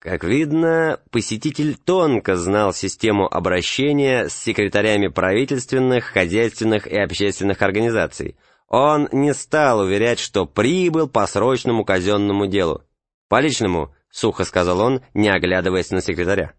Как видно, посетитель тонко знал систему обращения с секретарями правительственных, хозяйственных и общественных организаций. Он не стал уверять, что прибыл по срочному казенному делу. «По личному», — сухо сказал он, не оглядываясь на секретаря.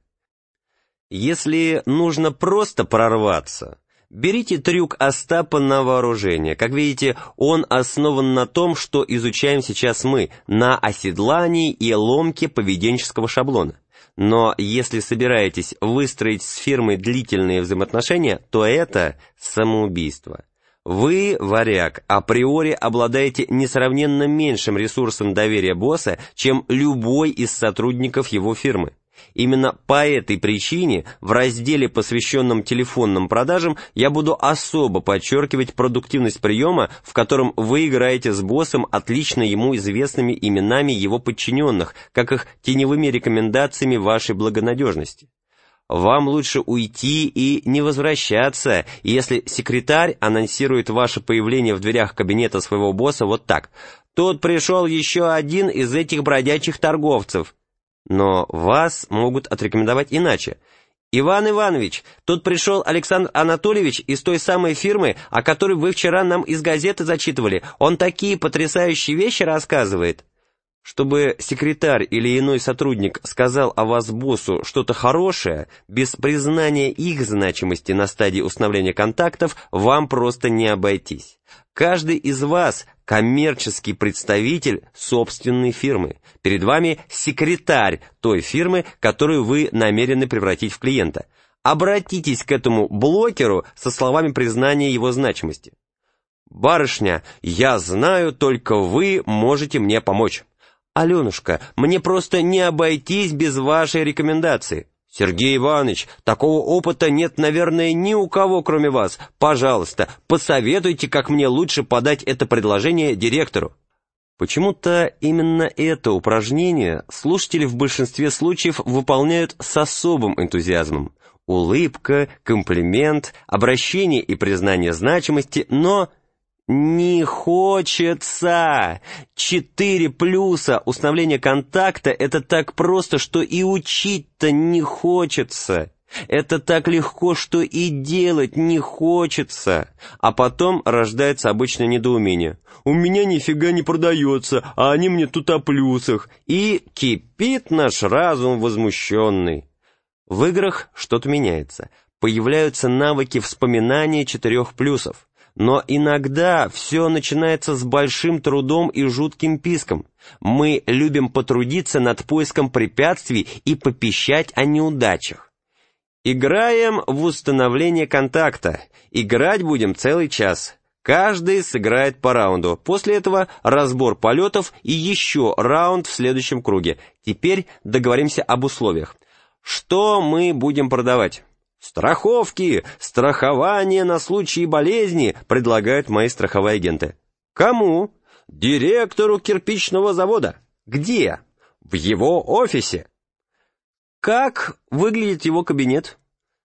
«Если нужно просто прорваться, берите трюк Остапа на вооружение. Как видите, он основан на том, что изучаем сейчас мы, на оседлании и ломке поведенческого шаблона. Но если собираетесь выстроить с фирмой длительные взаимоотношения, то это самоубийство. Вы, варяг, априори обладаете несравненно меньшим ресурсом доверия босса, чем любой из сотрудников его фирмы. Именно по этой причине в разделе, посвященном телефонным продажам, я буду особо подчеркивать продуктивность приема, в котором вы играете с боссом отлично ему известными именами его подчиненных, как их теневыми рекомендациями вашей благонадежности. Вам лучше уйти и не возвращаться, если секретарь анонсирует ваше появление в дверях кабинета своего босса вот так: «Тут пришел еще один из этих бродячих торговцев». Но вас могут отрекомендовать иначе. «Иван Иванович, тут пришел Александр Анатольевич из той самой фирмы, о которой вы вчера нам из газеты зачитывали. Он такие потрясающие вещи рассказывает». Чтобы секретарь или иной сотрудник сказал о вас боссу что-то хорошее, без признания их значимости на стадии установления контактов, вам просто не обойтись. Каждый из вас – коммерческий представитель собственной фирмы. Перед вами секретарь той фирмы, которую вы намерены превратить в клиента. Обратитесь к этому блогеру со словами признания его значимости. «Барышня, я знаю, только вы можете мне помочь». «Аленушка, мне просто не обойтись без вашей рекомендации». «Сергей Иванович, такого опыта нет, наверное, ни у кого, кроме вас. Пожалуйста, посоветуйте, как мне лучше подать это предложение директору». Почему-то именно это упражнение слушатели в большинстве случаев выполняют с особым энтузиазмом. Улыбка, комплимент, обращение и признание значимости, но... не хочется. 4 плюса установления контакта — это так просто, что и учить-то не хочется. Это так легко, что и делать не хочется. А потом рождается обычное недоумение. «У меня нифига не продается, а они мне тут о плюсах». И кипит наш разум возмущенный. В играх что-то меняется. Появляются навыки вспоминания 4 плюсов. Но иногда все начинается с большим трудом и жутким писком. Мы любим потрудиться над поиском препятствий и попищать о неудачах. Играем в установление контакта. Играть будем целый час. Каждый сыграет по раунду. После этого разбор полетов и еще раунд в следующем круге. Теперь договоримся об условиях. Что мы будем продавать? «Страховки! Страхование на случай болезни!» предлагают мои страховые агенты. «Кому?» «Директору кирпичного завода». «Где?» «В его офисе». «Как выглядит его кабинет?»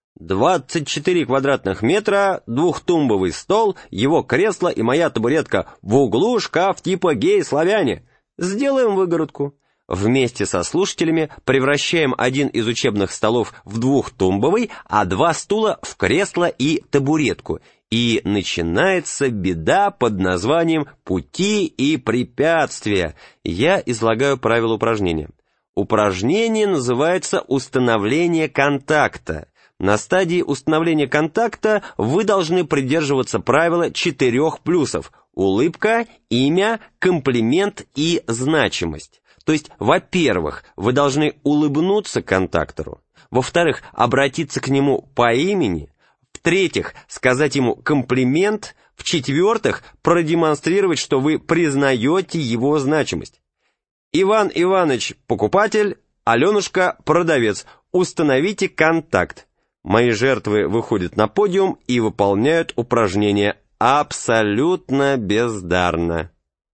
24 квадратных метра, 2-тумбовый стол, его кресло и моя табуретка. В углу шкаф типа гей-славяне. Сделаем выгородку. Вместе со слушателями превращаем один из учебных столов в 2-тумбовый, а 2 стула в кресло и табуретку. И начинается беда под названием «Пути и препятствия». Я излагаю правила упражнения. Упражнение называется «Установление контакта». На стадии установления контакта вы должны придерживаться правила 4 плюсов: улыбка, имя, комплимент и значимость. То есть, во-первых, вы должны улыбнуться контактору, во-вторых, обратиться к нему по имени, в-третьих, сказать ему комплимент, в-четвертых, продемонстрировать, что вы признаете его значимость. Иван Иванович – покупатель, Аленушка – продавец. Установите контакт. Мои жертвы выходят на подиум и выполняют упражнение абсолютно бездарно.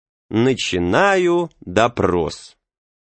Начинаю допрос.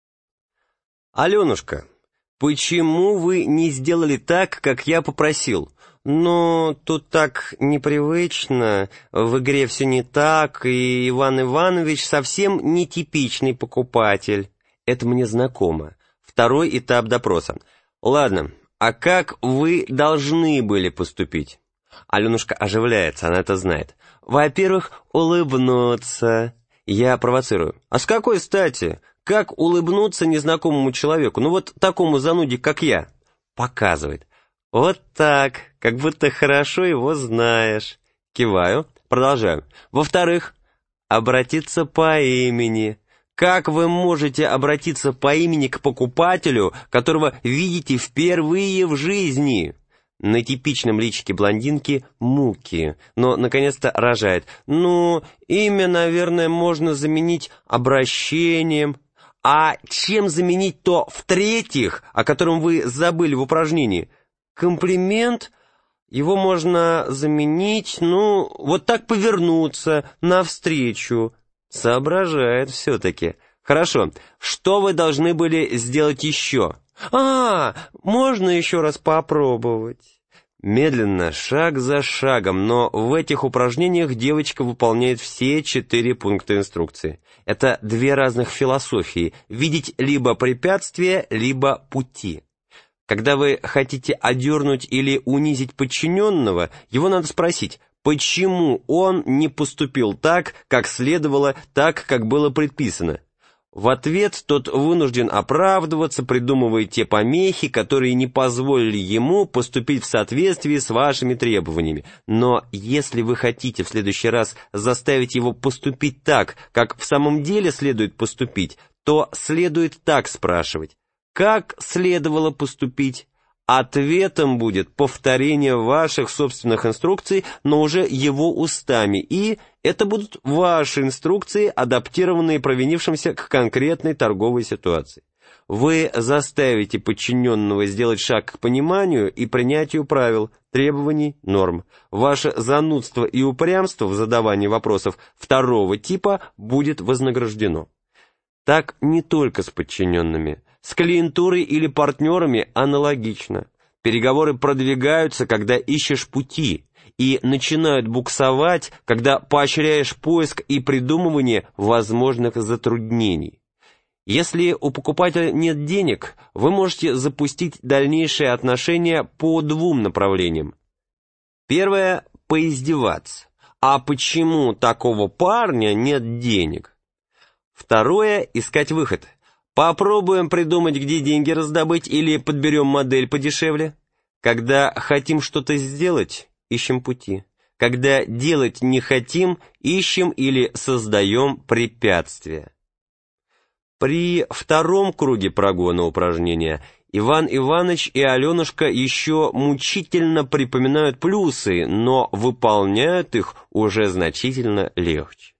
«Аленушка, почему вы не сделали так, как я попросил?» «Ну, тут так непривычно, в игре все не так, и Иван Иванович совсем нетипичный покупатель». «Это мне знакомо. В Второй этап допроса. Ладно, а как вы должны были поступить? Аленушка оживляется, она это знает. Во-первых, улыбнуться. Я провоцирую. А с какой стати? Как улыбнуться незнакомому человеку? Ну вот такому зануде, как я. Показывает. Вот так, как будто хорошо его знаешь. Киваю, продолжаю. Во-вторых, обратиться по имени. Как вы можете обратиться по имени к покупателю, которого видите впервые в жизни? На типичном личике блондинки муки, но наконец-то рожает. Ну, имя, наверное, можно заменить обращением. А чем заменить то в-третьих, о котором вы забыли в упражнении? Комплимент? Его можно заменить, ну, вот так повернуться навстречу. Соображает все-таки. Хорошо, что вы должны были сделать еще? Можно еще раз попробовать. Медленно, шаг за шагом, но в этих упражнениях девочка выполняет все 4 пункта инструкции. Это 2 разных философии – видеть либо препятствия, либо пути. Когда вы хотите одернуть или унизить подчиненного, его надо спросить, почему он не поступил так, как следовало, так, как было предписано. В ответ тот вынужден оправдываться, придумывая те помехи, которые не позволили ему поступить в соответствии с вашими требованиями. Но если вы хотите в следующий раз заставить его поступить так, как в самом деле следует поступить, то следует так спрашивать. Как следовало поступить? Ответом будет повторение ваших собственных инструкций, но уже его устами, и это будут ваши инструкции, адаптированные провинившимся к конкретной торговой ситуации. Вы заставите подчиненного сделать шаг к пониманию и принятию правил, требований, норм. Ваше занудство и упрямство в задавании вопросов второго типа будет вознаграждено. Так не только с подчиненными. С клиентурой или партнерами аналогично. Переговоры продвигаются, когда ищешь пути, и начинают буксовать, когда поощряешь поиск и придумывание возможных затруднений. Если у покупателя нет денег, вы можете запустить дальнейшие отношения по 2 направлениям. Первое – поиздеваться. А почему такого парня нет денег? Второе – искать выход. Попробуем придумать, где деньги раздобыть, или подберем модель подешевле. Когда хотим что-то сделать, ищем пути. Когда делать не хотим, ищем или создаем препятствия. При втором круге прогона упражнения Иван Иванович и Аленушка еще мучительно припоминают плюсы, но выполняют их уже значительно легче.